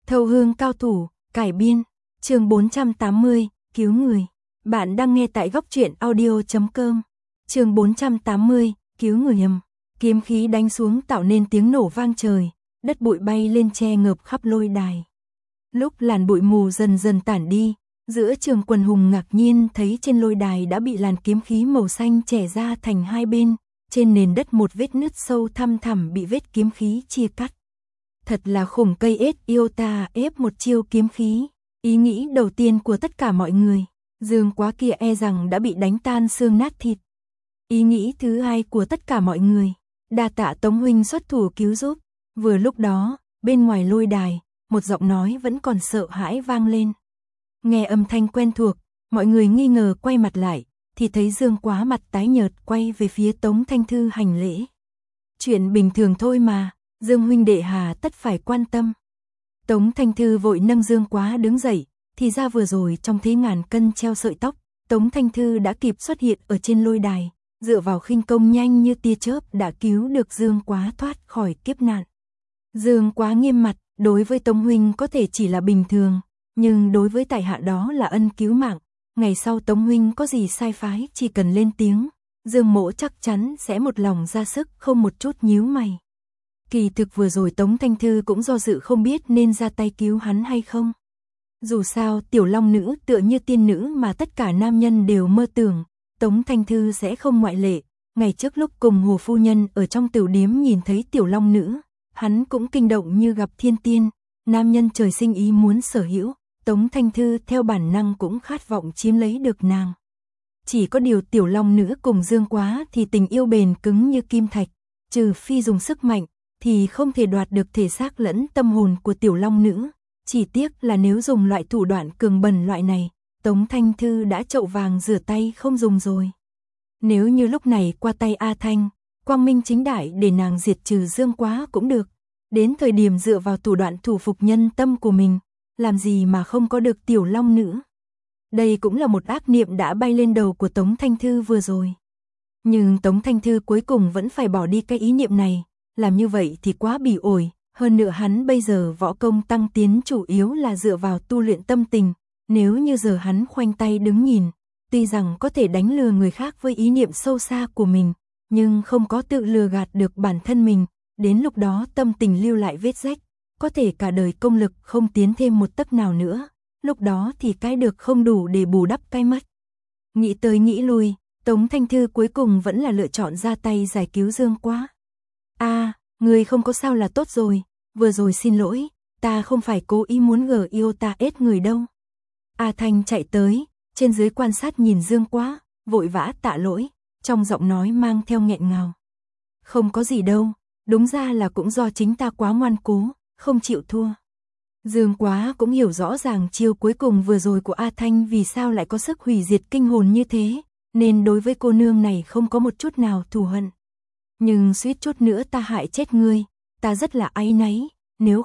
Thâu hương cao thủ, cải biên, chương 480, cứu người. Bạn đang nghe tại góc truyện audio.com. Chương 480, cứu người ầm. Kiếm khí đánh xuống tạo nên tiếng nổ vang trời, đất bụi bay lên che ngợp khắp lôi đài. Lúc làn bụi mù dần dần tản đi, giữa trường quần hùng ngạc nhiên thấy trên lôi đài đã bị làn kiếm khí màu xanh chẻ ra thành hai bên, trên nền đất một vết nứt sâu thăm thẳm bị vết kiếm khí chia cắt. Thật là khủng, cây ết yêu ta ép một chiêu kiếm khí. Ý nghĩ đầu tiên của tất cả mọi người, Dương Quá kia e rằng đã bị đánh tan xương nát thịt. Ý nghĩ thứ hai của tất cả mọi người, đa tạ Tống huynh xuất thủ cứu giúp. Vừa lúc đó, bên ngoài lôi đài, một giọng nói vẫn còn sợ hãi vang lên. Nghe âm thanh quen thuộc, mọi người nghi ngờ quay mặt lại, thì thấy Dương Quá mặt tái nhợt quay về phía Tống Thanh Thư hành lễ. Chuyện bình thường thôi mà, Dương huynh đệ hà tất phải quan tâm. Tống Thanh Thư vội nâng Dương Quá đứng dậy, thì ra vừa rồi trong thế ngàn cân treo sợi tóc, Tống Thanh Thư đã kịp xuất hiện ở trên lôi đài, dựa vào khinh công nhanh như tia chớp đã cứu được Dương Quá thoát khỏi kiếp nạn. Dương Quá nghiêm mặt, đối với Tống huynh có thể chỉ là bình thường, nhưng đối với tại hạ đó là ân cứu mạng, ngày sau Tống huynh có gì sai phái chỉ cần lên tiếng, Dương mỗ chắc chắn sẽ một lòng ra sức không một chút nhíu mày. Kỳ thực vừa rồi Tống Thanh Thư cũng do dự không biết nên ra tay cứu hắn hay không. Dù sao tiểu long nữ tựa như tiên nữ mà tất cả nam nhân đều mơ tưởng, Tống Thanh Thư sẽ không ngoại lệ. Ngày trước lúc cùng Hồ phu nhân ở trong tiểu điếm nhìn thấy tiểu long nữ, hắn cũng kinh động như gặp thiên tiên, nam nhân trời sinh ý muốn sở hữu, Tống Thanh Thư theo bản năng cũng khát vọng chiếm lấy được nàng. Chỉ có điều tiểu long nữ cùng Dương Quá thì tình yêu bền cứng như kim thạch, trừ phi dùng sức mạnh thì không thể đoạt được thể xác lẫn tâm hồn của tiểu long nữ. Chỉ tiếc là nếu dùng loại thủ đoạn cường bẩn loại này, Tống Thanh Thư đã chậu vàng rửa tay không dùng rồi. Nếu như lúc này qua tay A Thanh, quang minh chính đại để nàng diệt trừ Dương Quá cũng được. Đến thời điểm dựa vào thủ đoạn thủ phục nhân tâm của mình, làm gì mà không có được tiểu long nữ. Đây cũng là một ác niệm đã bay lên đầu của Tống Thanh Thư vừa rồi. Nhưng Tống Thanh Thư cuối cùng vẫn phải bỏ đi cái ý niệm này, làm như vậy thì quá bỉ ổi. Hơn nữa hắn bây giờ võ công tăng tiến chủ yếu là dựa vào tu luyện tâm tình, nếu như giờ hắn khoanh tay đứng nhìn, tuy rằng có thể đánh lừa người khác với ý niệm sâu xa của mình, nhưng không có tự lừa gạt được bản thân mình, đến lúc đó tâm tình lưu lại vết rách, có thể cả đời công lực không tiến thêm một tấc nào nữa, lúc đó thì cái được không đủ để bù đắp cái mất. Nghĩ tới nghĩ lui, Tống Thanh Thư cuối cùng vẫn là lựa chọn ra tay giải cứu Dương Quá. Người không có sao là tốt rồi, vừa rồi xin lỗi, ta không phải cố ý muốn gờ yêu ta ết người đâu. A Thanh chạy tới, trên dưới quan sát nhìn Dương Quá, vội vã tạ lỗi, trong giọng nói mang theo nghẹn ngào. Không có gì đâu, đúng ra là cũng do chính ta quá ngoan cố, không chịu thua. Dương Quá cũng hiểu rõ ràng chiêu cuối cùng vừa rồi của A Thanh vì sao lại có sức hủy diệt kinh hồn như thế, nên đối với cô nương này không có một chút nào thù hận. Nhưng suýt chút nữa ta hại chết ngươi, ta rất là áy náy, nếu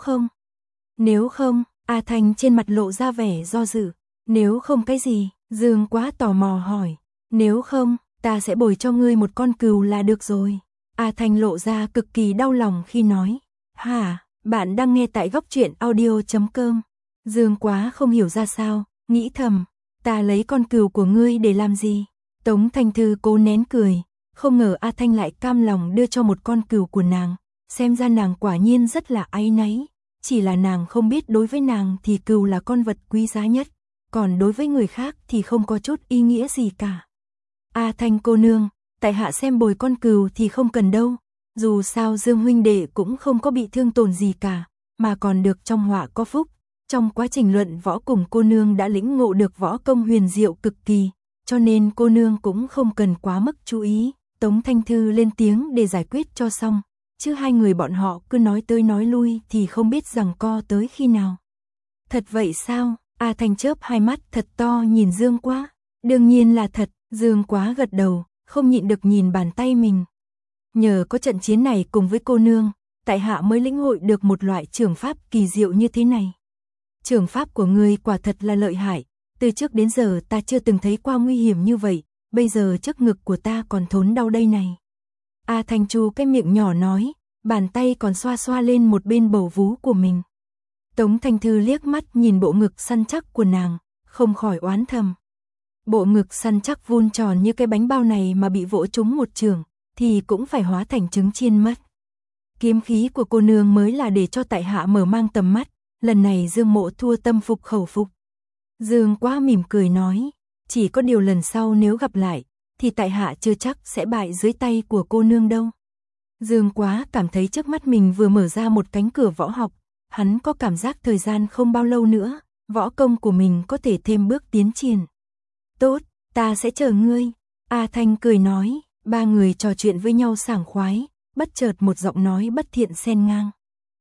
không, A Thanh trên mặt lộ ra vẻ do dự, nếu không cái gì, Dương Quá tò mò hỏi, nếu không, ta sẽ bồi cho ngươi một con cừu là được rồi. A Thanh lộ ra cực kỳ đau lòng khi nói, hả, bạn đang nghe tại góc truyện audio.com. Dương Quá không hiểu ra sao, nghĩ thầm, ta lấy con cừu của ngươi để làm gì? Tống Thanh Thư cố nén cười. Không ngờ A Thanh lại cam lòng đưa cho một con cừu của nàng, xem ra nàng quả nhiên rất là áy náy, chỉ là nàng không biết đối với nàng thì cừu là con vật quý giá nhất, còn đối với người khác thì không có chút ý nghĩa gì cả. A Thanh cô nương, tại hạ xem bồi con cừu thì không cần đâu, dù sao Dương huynh đệ cũng không có bị thương tổn gì cả, mà còn được trong họa có phúc, trong quá trình luận võ cùng cô nương đã lĩnh ngộ được võ công huyền diệu cực kỳ, cho nên cô nương cũng không cần quá mức chú ý. Tống Thanh Thư lên tiếng để giải quyết cho xong, chứ hai người bọn họ cứ nói tới nói lui thì không biết giằng co tới khi nào. Thật vậy sao? A Thanh chớp hai mắt thật to nhìn Dương Quá. Đương nhiên là thật, Dương Quá gật đầu, không nhịn được nhìn bàn tay mình. Nhờ có trận chiến này cùng với cô nương, tại hạ mới lĩnh hội được một loại trưởng pháp kỳ diệu như thế này. Trưởng pháp của ngươi quả thật là lợi hại, từ trước đến giờ ta chưa từng thấy qua nguy hiểm như vậy. Bây giờ trước ngực của ta còn thốn đau đây này. A Thanh chu cái miệng nhỏ nói, bàn tay còn xoa xoa lên một bên bầu vú của mình. Tống Thanh Thư liếc mắt nhìn bộ ngực săn chắc của nàng, không khỏi oán thầm. Bộ ngực săn chắc vuông tròn như cái bánh bao này mà bị vỗ trúng một chưởng, thì cũng phải hóa thành trứng chiên mất. Kiếm khí của cô nương mới là để cho tại hạ mở mang tầm mắt, lần này Dương Mộ thua tâm phục khẩu phục. Dương Quá mỉm cười nói, chỉ có điều lần sau nếu gặp lại, thì tại hạ chưa chắc sẽ bại dưới tay của cô nương đâu. Dương Quá cảm thấy trước mắt mình vừa mở ra một cánh cửa võ học, hắn có cảm giác thời gian không bao lâu nữa, võ công của mình có thể thêm bước tiến triển. Tốt, ta sẽ chờ ngươi. A Thanh cười nói, ba người trò chuyện với nhau sảng khoái, bất chợt một giọng nói bất thiện xen ngang.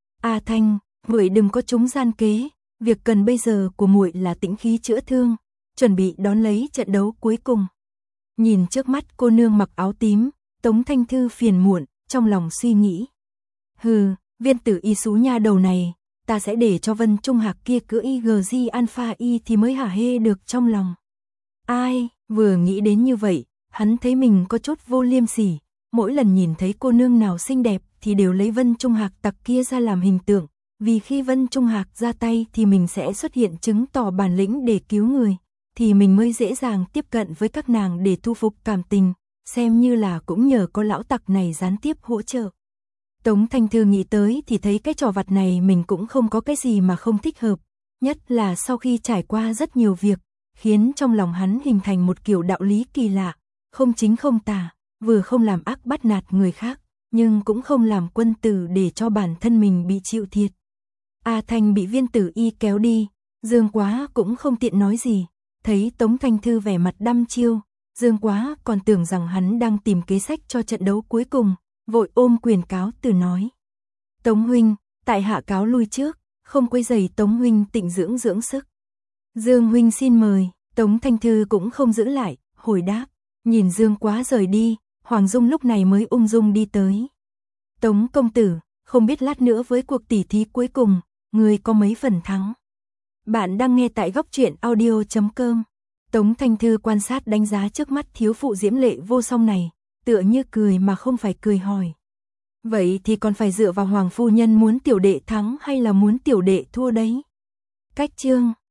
A Thanh, muội đừng có trúng gian kế, việc cần bây giờ của muội là tĩnh khí chữa thương, chuẩn bị đón lấy trận đấu cuối cùng. Nhìn trước mắt cô nương mặc áo tím, Tống Thanh Thư phiền muộn, trong lòng suy nghĩ. Hừ, viên tử y xú nha đầu này, ta sẽ để cho Vân Trung Hạc kia cưỡi IGG Alpha Y thì mới hả hê được trong lòng. Ai, vừa nghĩ đến như vậy, hắn thấy mình có chút vô liêm sỉ, mỗi lần nhìn thấy cô nương nào xinh đẹp thì đều lấy Vân Trung Hạc tặc kia ra làm hình tượng, vì khi Vân Trung Hạc ra tay thì mình sẽ xuất hiện chứng tỏ bản lĩnh để cứu người, thì mình mới dễ dàng tiếp cận với các nàng để thu phục cảm tình, xem như là cũng nhờ có lão tặc này gián tiếp hỗ trợ. Tống Thanh Thư nghĩ tới thì thấy cái trò vặt này mình cũng không có cái gì mà không thích hợp, nhất là sau khi trải qua rất nhiều việc, khiến trong lòng hắn hình thành một kiểu đạo lý kỳ lạ, không chính không tà, vừa không làm ác bắt nạt người khác, nhưng cũng không làm quân tử để cho bản thân mình bị chịu thiệt. A Thanh bị viên tử y kéo đi, Dương Quá cũng không tiện nói gì, thấy Tống Thanh Thư vẻ mặt đăm chiêu, Dương Quá còn tưởng rằng hắn đang tìm kế sách cho trận đấu cuối cùng, vội ôm quyền cáo từ nói. Tống huynh, tại hạ cáo lui trước, không quấy rầy Tống huynh tịnh dưỡng dưỡng sức. Dương huynh xin mời, Tống Thanh Thư cũng không giữ lại, hồi đáp, nhìn Dương Quá rời đi, Hoàng Dung lúc này mới ung dung đi tới. Tống công tử, không biết lát nữa với cuộc tỉ thí cuối cùng, người có mấy phần thắng. Bạn đang nghe tại góc truyện audio.com. Tống Thanh Thư quan sát đánh giá trước mắt thiếu phụ diễm lệ vô song này, tựa như cười mà không phải cười hỏi. Vậy thì còn phải dựa vào Hoàng phu nhân muốn tiểu đệ thắng hay là muốn tiểu đệ thua đấy? Cách chương